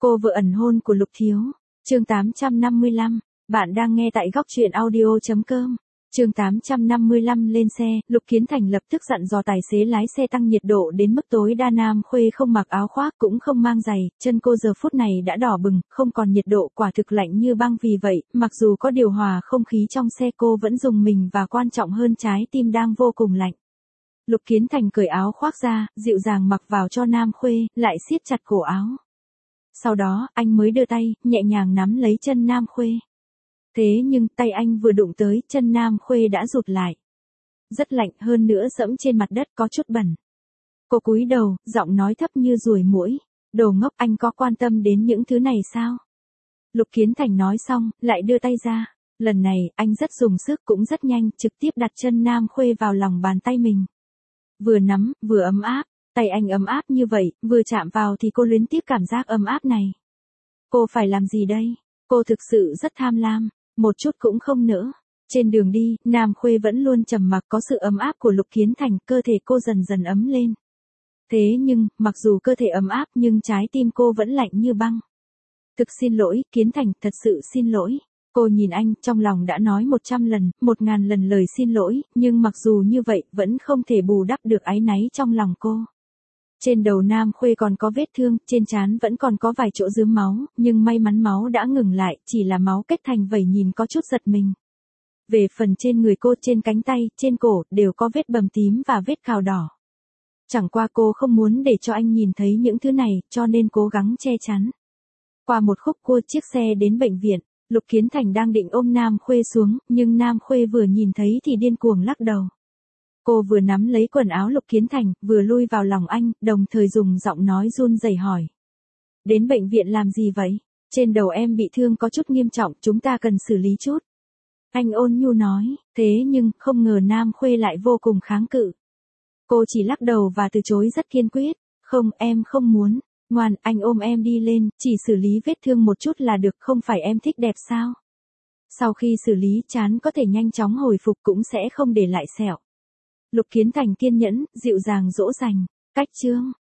Cô vợ ẩn hôn của Lục Thiếu. Chương 855. Bạn đang nghe tại góc truyện audio.com. Chương 855 lên xe, Lục Kiến Thành lập tức dặn dò tài xế lái xe tăng nhiệt độ đến mức tối đa. Nam Khuê không mặc áo khoác cũng không mang giày, chân cô giờ phút này đã đỏ bừng, không còn nhiệt độ, quả thực lạnh như băng. Vì vậy, mặc dù có điều hòa không khí trong xe cô vẫn rùng mình và quan trọng hơn trái tim đang vô cùng lạnh. Lục Kiến Thành cởi áo khoác ra, dịu dàng mặc vào cho Nam Khuê, lại siết chặt cổ áo. Sau đó, anh mới đưa tay, nhẹ nhàng nắm lấy chân Nam Khuê. Thế nhưng, tay anh vừa đụng tới, chân Nam Khuê đã rụt lại. Rất lạnh, hơn nữa dẫm trên mặt đất có chút bẩn. Cô cúi đầu, giọng nói thấp như ruồi muỗi. Đồ ngốc, anh có quan tâm đến những thứ này sao? Lục Kiến Thành nói xong, lại đưa tay ra. Lần này, anh rất dùng sức cũng rất nhanh, trực tiếp đặt chân Nam Khuê vào lòng bàn tay mình. Vừa nắm, vừa ấm áp. Tay anh ấm áp như vậy, vừa chạm vào thì cô luyến tiếc cảm giác ấm áp này. Cô phải làm gì đây? Cô thực sự rất tham lam, một chút cũng không nữa. Trên đường đi, Nam Khuê vẫn luôn trầm mặc, có sự ấm áp của Lục Kiến Thành, cơ thể cô dần dần ấm lên. Thế nhưng, mặc dù cơ thể ấm áp nhưng trái tim cô vẫn lạnh như băng. Thực xin lỗi, Kiến Thành, thật sự xin lỗi. Cô nhìn anh, trong lòng đã nói 100 lần, 1000 lần lời xin lỗi, nhưng mặc dù như vậy, vẫn không thể bù đắp được áy náy trong lòng cô. Trên đầu Nam Khuê còn có vết thương, trên trán vẫn còn có vài chỗ rướm máu, nhưng may mắn máu đã ngừng lại, chỉ là máu kết thành vẩy nhìn có chút giật mình. Về phần trên người cô, trên cánh tay, trên cổ, đều có vết bầm tím và vết cào đỏ. Chẳng qua cô không muốn để cho anh nhìn thấy những thứ này, cho nên cố gắng che chắn. Qua một khúc cua, chiếc xe đến bệnh viện, Lục Kiến Thành đang định ôm Nam Khuê xuống, nhưng Nam Khuê vừa nhìn thấy thì điên cuồng lắc đầu. Cô vừa nắm lấy quần áo Lục Kiến Thành, vừa lui vào lòng anh, đồng thời dùng giọng nói run rẩy hỏi. Đến bệnh viện làm gì vậy? Trên đầu em bị thương có chút nghiêm trọng, chúng ta cần xử lý chút. Anh ôn nhu nói, thế nhưng, không ngờ Nam Khuê lại vô cùng kháng cự. Cô chỉ lắc đầu và từ chối rất kiên quyết. Không, em không muốn. Ngoan, anh ôm em đi lên, chỉ xử lý vết thương một chút là được, không phải em thích đẹp sao? Sau khi xử lý, trán có thể nhanh chóng hồi phục cũng sẽ không để lại sẹo. Lục Kiến Thành kiên nhẫn, dịu dàng dỗ dành. Cách chương